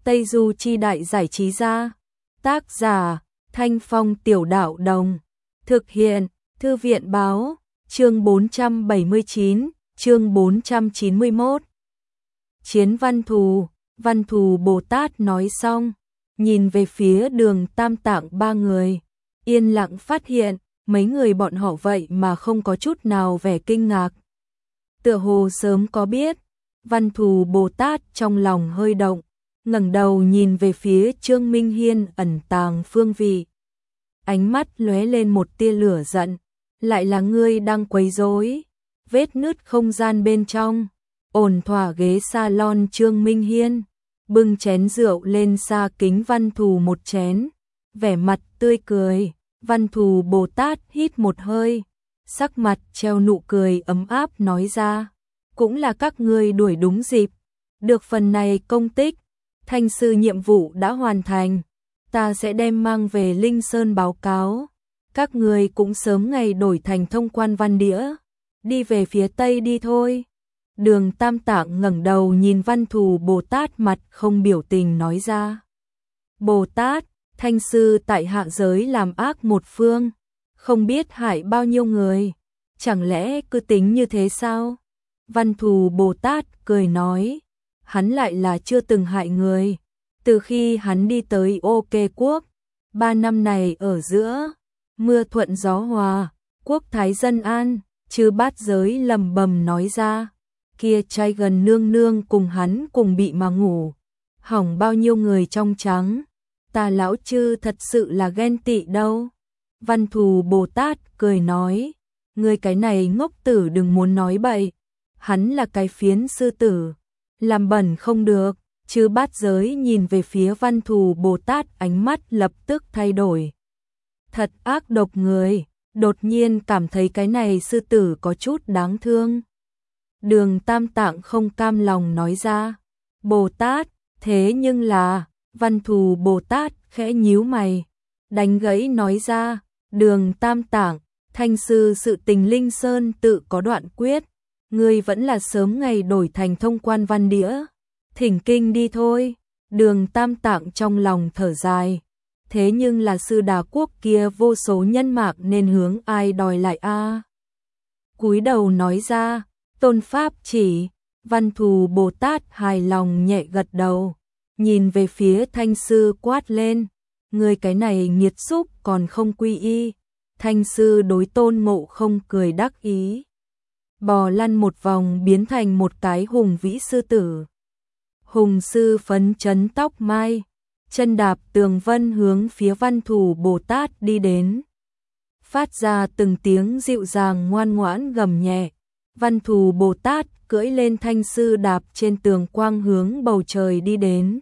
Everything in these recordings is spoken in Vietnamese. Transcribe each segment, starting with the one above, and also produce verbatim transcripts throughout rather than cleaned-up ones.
Tây Du Chi Đại Giải Trí Gia. Tác giả Thanh Phong Tiểu Đạo Đồng. Thực hiện Thư viện Báo. Chương bốn trăm bảy mươi chín, chương bốn trăm chín mươi mốt. Chiến Văn Thù. Văn Thù Bồ Tát nói xong, nhìn về phía Đường Tam Tạng ba người, yên lặng phát hiện, mấy người bọn họ vậy mà không có chút nào vẻ kinh ngạc. Tựa hồ sớm có biết. Văn Thù Bồ Tát trong lòng hơi động, ngẩng đầu nhìn về phía Trương Minh Hiên ẩn tàng phương vị. Ánh mắt lóe lên một tia lửa giận, lại là ngươi đang quấy rối. Vết nứt không gian bên trong, ổn thỏa ghế salon Trương Minh Hiên, bưng chén rượu lên xa kính Văn Thù một chén, vẻ mặt tươi cười. Văn Thù Bồ Tát hít một hơi, sắc mặt treo nụ cười ấm áp nói ra, cũng là các ngươi đuổi đúng dịp, được phần này công tích, Thanh sư nhiệm vụ đã hoàn thành, ta sẽ đem mang về Linh Sơn báo cáo, các ngươi cũng sớm ngày đổi thành thông quan văn đĩa, đi về phía Tây đi thôi. Đường Tam Tạng ngẩng đầu nhìn Văn Thù Bồ Tát mặt không biểu tình nói ra, Bồ Tát, Thanh sư tại hạ giới làm ác một phương, không biết hại bao nhiêu người, chẳng lẽ cứ tính như thế sao? Văn Thù Bồ Tát cười nói, hắn lại là chưa từng hại người, từ khi hắn đi tới OK quốc, ba năm này ở giữa, mưa thuận gió hòa, quốc thái dân an, Chư Bát Giới lầm bầm nói ra, kia trai gần nương nương cùng hắn cùng bị mà ngủ, hỏng bao nhiêu người trong trắng, ta lão chư thật sự là ghen tị đâu. Văn Thù Bồ Tát cười nói, ngươi cái này ngốc tử đừng muốn nói bậy, hắn là cái phiến sư tử, làm bẩn không được. Chư Bát Giới nhìn về phía Văn Thù Bồ Tát, ánh mắt lập tức thay đổi. Thật ác độc người, đột nhiên cảm thấy cái này sư tử có chút đáng thương. Đường Tam Tạng không cam lòng nói ra, Bồ Tát, thế nhưng là, Văn Thù Bồ Tát khẽ nhíu mày, đánh gãy nói ra, Đường Tam Tạng, Thanh sư sự tình Linh Sơn tự có đoạn quyết, ngươi vẫn là sớm ngày đổi thành thông quan văn đĩa, thỉnh kinh đi thôi. Đường Tam Tạng trong lòng thở dài, thế nhưng là sư Đà quốc kia vô số nhân mạc nên hướng ai đòi lại a? À? Cúi đầu nói ra, tôn pháp chỉ. Văn Thù Bồ Tát hài lòng nhẹ gật đầu, nhìn về phía Thanh sư quát lên, người cái này nghiệt xúc còn không quy y. Thanh sư đối Tôn Ngộ Không cười đắc ý, bò lăn một vòng biến thành một cái hùng vĩ sư tử. Hùng sư phấn chấn tóc mai, chân đạp tường vân hướng phía Văn Thù Bồ Tát đi đến, phát ra từng tiếng dịu dàng ngoan ngoãn gầm nhẹ. Văn Thù Bồ Tát cưỡi lên thanh sư đạp trên tường quang hướng bầu trời đi đến.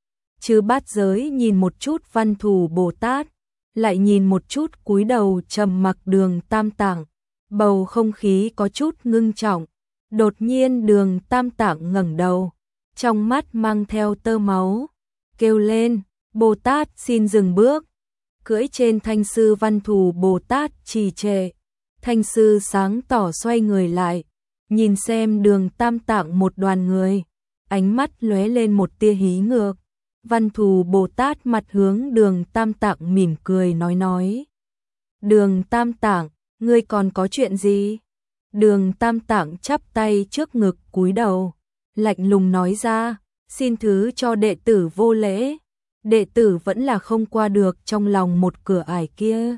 Chư Bát Giới nhìn một chút Văn Thù Bồ Tát, lại nhìn một chút cúi đầu trầm mặc Đường Tam Tạng, bầu không khí có chút ngưng trọng. Đột nhiên Đường Tam Tạng ngẩng đầu, trong mắt mang theo tơ máu, kêu lên, Bồ Tát xin dừng bước. Cưỡi trên thanh sư Văn Thù Bồ Tát trì trệ, thanh sư sáng tỏ xoay người lại, nhìn xem Đường Tam Tạng một đoàn người, ánh mắt lóe lên một tia hí ngược. Văn Thù Bồ Tát mặt hướng Đường Tam Tạng mỉm cười nói nói, Đường Tam Tạng, ngươi còn có chuyện gì? Đường Tam Tạng chắp tay trước ngực cúi đầu, lạnh lùng nói ra, xin thứ cho đệ tử vô lễ, đệ tử vẫn là không qua được trong lòng một cửa ải kia.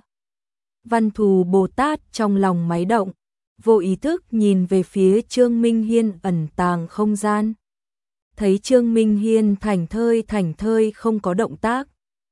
Văn Thù Bồ Tát trong lòng máy động, vô ý thức nhìn về phía Trương Minh Hiên ẩn tàng không gian. Thấy Trương Minh Hiên thảnh thơi thảnh thơi không có động tác,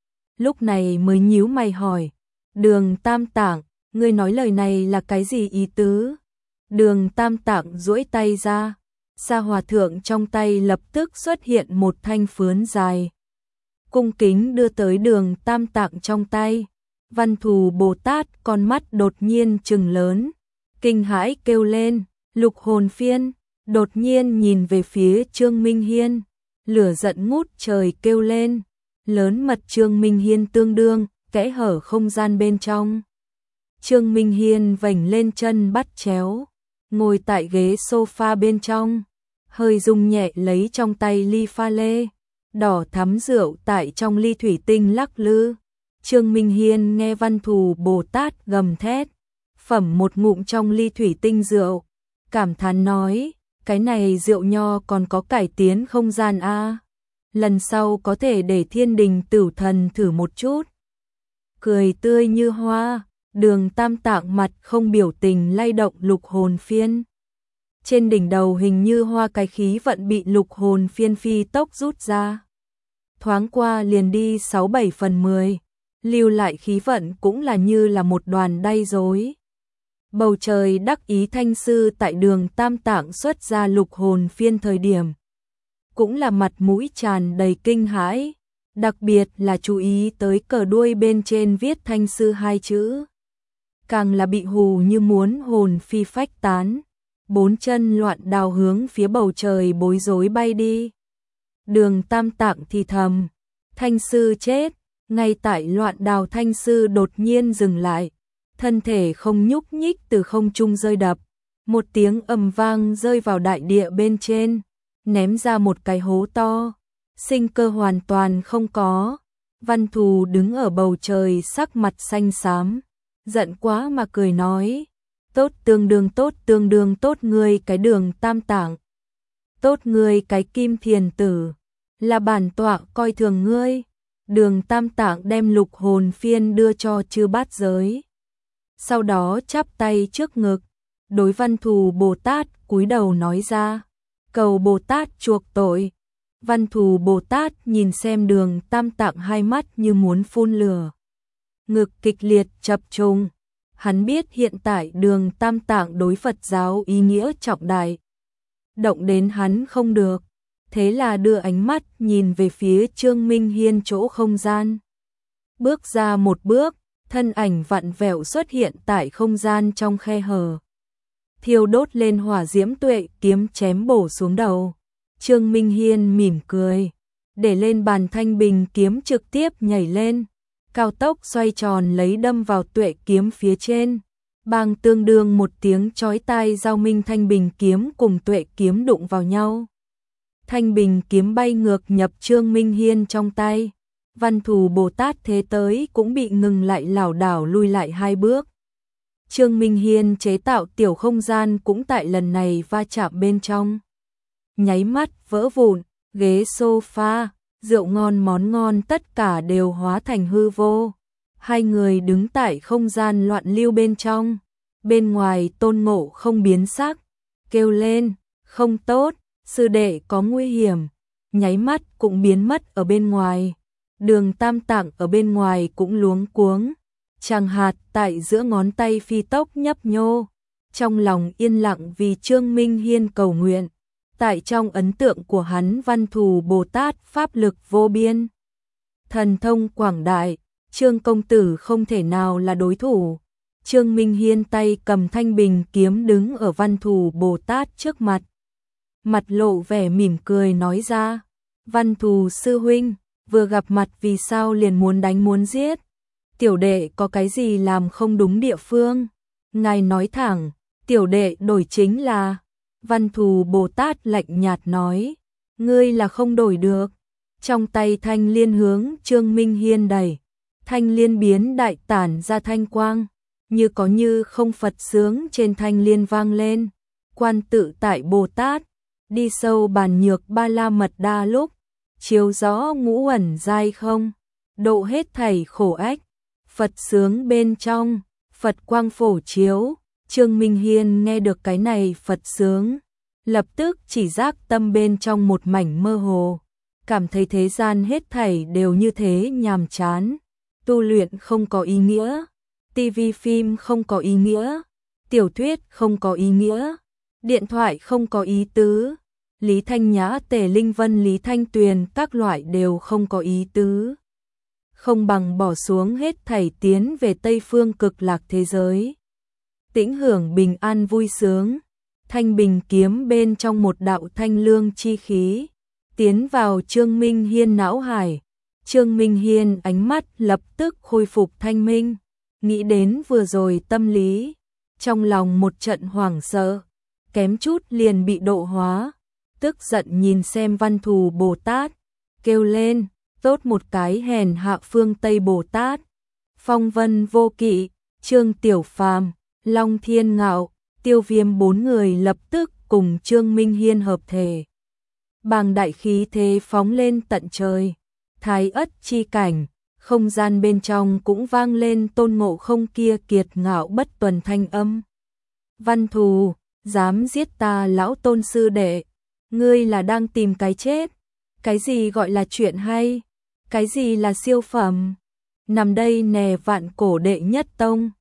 lúc này mới nhíu mày hỏi, Đường Tam Tạng, ngươi nói lời này là cái gì ý tứ? Đường Tam Tạng duỗi tay ra, Sa Hòa Thượng trong tay lập tức xuất hiện một thanh phướn dài, cung kính đưa tới Đường Tam Tạng trong tay. Văn Thù Bồ Tát con mắt đột nhiên trừng lớn, kinh hãi kêu lên, Lục Hồn Phiên, đột nhiên nhìn về phía Trương Minh Hiên, lửa giận ngút trời kêu lên, lớn mật Trương Minh Hiên tương đương, kẽ hở không gian bên trong. Trương Minh Hiên vành lên chân bắt chéo, ngồi tại ghế sofa bên trong, hơi rung nhẹ lấy trong tay ly pha lê, đỏ thắm rượu tại trong ly thủy tinh lắc lư. Trương Minh Hiên nghe Văn Thù Bồ Tát gầm thét, phẩm một ngụm trong ly thủy tinh rượu, cảm thán nói, cái này rượu nho còn có cải tiến không gian a, lần sau có thể để Thiên Đình Tử Thần thử một chút. Cười tươi như hoa, Đường Tam Tạng mặt không biểu tình lay động lục hồn phiên. Trên đỉnh đầu hình như hoa cái khí vận bị lục hồn phiên phi tốc rút ra. Thoáng qua liền đi sáu bảy phần mười, lưu lại khí vận cũng là như là một đoàn đay rối. Bầu trời đắc ý thanh sư tại Đường Tam Tạng xuất ra lục hồn phiên thời điểm, cũng là mặt mũi tràn đầy kinh hãi, đặc biệt là chú ý tới cờ đuôi bên trên viết thanh sư hai chữ. Càng là bị hù như muốn hồn phi phách tán, bốn chân loạn đào hướng phía bầu trời bối rối bay đi. Đường Tam Tạng thì thầm, thanh sư chết, ngay tại loạn đào thanh sư đột nhiên dừng lại, thân thể không nhúc nhích từ không trung rơi đập, một tiếng ầm vang rơi vào đại địa bên trên, ném ra một cái hố to, sinh cơ hoàn toàn không có. Văn Thù đứng ở bầu trời sắc mặt xanh xám, giận quá mà cười nói, tốt tương đương tốt tương đương tốt ngươi cái Đường Tam Tạng, tốt ngươi cái Kim Thiền Tử, là bản tọa coi thường ngươi. Đường Tam Tạng đem lục hồn phiên đưa cho chư bát giới, sau đó chắp tay trước ngực, đối Văn Thù Bồ Tát cúi đầu nói ra, cầu Bồ Tát chuộc tội. Văn Thù Bồ Tát nhìn xem Đường Tam Tạng hai mắt như muốn phun lửa, ngực kịch liệt chập trùng. Hắn biết hiện tại Đường Tam Tạng đối Phật giáo ý nghĩa trọng đại, động đến hắn không được, thế là đưa ánh mắt nhìn về phía Trương Minh Hiên chỗ không gian. Bước ra một bước, thân ảnh vặn vẹo xuất hiện tại không gian trong khe hở. Thiêu đốt lên hỏa diễm tuệ kiếm chém bổ xuống đầu. Trương Minh Hiên mỉm cười, để lên bàn thanh bình kiếm trực tiếp nhảy lên, cao tốc xoay tròn lấy đâm vào tuệ kiếm phía trên. Bang tương đương một tiếng chói tai, giao minh thanh bình kiếm cùng tuệ kiếm đụng vào nhau. Thanh bình kiếm bay ngược nhập Trương Minh Hiên trong tay. Văn Thù Bồ Tát thế tới cũng bị ngừng lại, lảo đảo lui lại hai bước. Trương Minh Hiên chế tạo tiểu không gian cũng tại lần này va chạm bên trong, nháy mắt vỡ vụn, ghế sofa, rượu ngon món ngon tất cả đều hóa thành hư vô. Hai người đứng tại không gian loạn lưu bên trong, bên ngoài Tôn Ngộ không biến sắc, kêu lên, không tốt, sư đệ có nguy hiểm, nháy mắt cũng biến mất ở bên ngoài. Đường Tam Tạng ở bên ngoài cũng luống cuống, chàng hạt tại giữa ngón tay phi tốc nhấp nhô, trong lòng yên lặng vì Trương Minh Hiên cầu nguyện. Tại trong ấn tượng của hắn, Văn Thù Bồ Tát pháp lực vô biên, thần thông quảng đại, Trương công tử không thể nào là đối thủ. Trương Minh Hiên tay cầm thanh bình kiếm đứng ở Văn Thù Bồ Tát trước mặt, mặt lộ vẻ mỉm cười nói ra, Văn Thù sư huynh, vừa gặp mặt vì sao liền muốn đánh muốn giết? Tiểu đệ có cái gì làm không đúng địa phương? Ngài nói thẳng, tiểu đệ đổi chính là. Văn Thù Bồ Tát lạnh nhạt nói, ngươi là không đổi được. Trong tay thanh liên hướng Trương Minh Hiên đẩy, thanh liên biến đại tản ra thanh quang, như có như không Phật sướng trên thanh liên vang lên. Quan tự tại Bồ Tát, đi sâu bàn nhược ba la mật đa lúc, chiếu rõ ngũ uẩn giai không, độ hết thảy khổ ách, Phật sướng bên trong, Phật quang phổ chiếu. Trương Minh Hiên nghe được cái này Phật sướng, lập tức chỉ giác tâm bên trong một mảnh mơ hồ, cảm thấy thế gian hết thảy đều như thế nhàm chán, tu luyện không có ý nghĩa, tivi phim không có ý nghĩa, tiểu thuyết không có ý nghĩa, điện thoại không có ý tứ, Lý Thanh Nhã, Tề Linh Vân, Lý Thanh Tuyền các loại đều không có ý tứ. Không bằng bỏ xuống hết thảy tiến về Tây phương cực lạc thế giới, tĩnh hưởng bình an vui sướng. Thanh bình kiếm bên trong một đạo thanh lương chi khí tiến vào Trương Minh Hiên não hải. Trương Minh Hiên ánh mắt lập tức khôi phục thanh minh, nghĩ đến vừa rồi tâm lý, trong lòng một trận hoảng sợ, kém chút liền bị độ hóa, tức giận nhìn xem Văn Thù Bồ Tát, kêu lên, tốt một cái hèn hạ phương Tây Bồ Tát. Phong Vân Vô Kỵ, Trương Tiểu Phàm, Long Thiên Ngạo, Tiêu Viêm bốn người lập tức cùng Trương Minh Hiên hợp thể. Bàng đại khí thế phóng lên tận trời, thái ất chi cảnh, không gian bên trong cũng vang lên Tôn Ngộ Không kia kiệt ngạo bất tuần thanh âm. Văn Thù, dám giết ta lão Tôn sư đệ, ngươi là đang tìm cái chết. Cái gì gọi là chuyện hay? Cái gì là siêu phẩm? Nằm đây nè vạn cổ đệ nhất tông.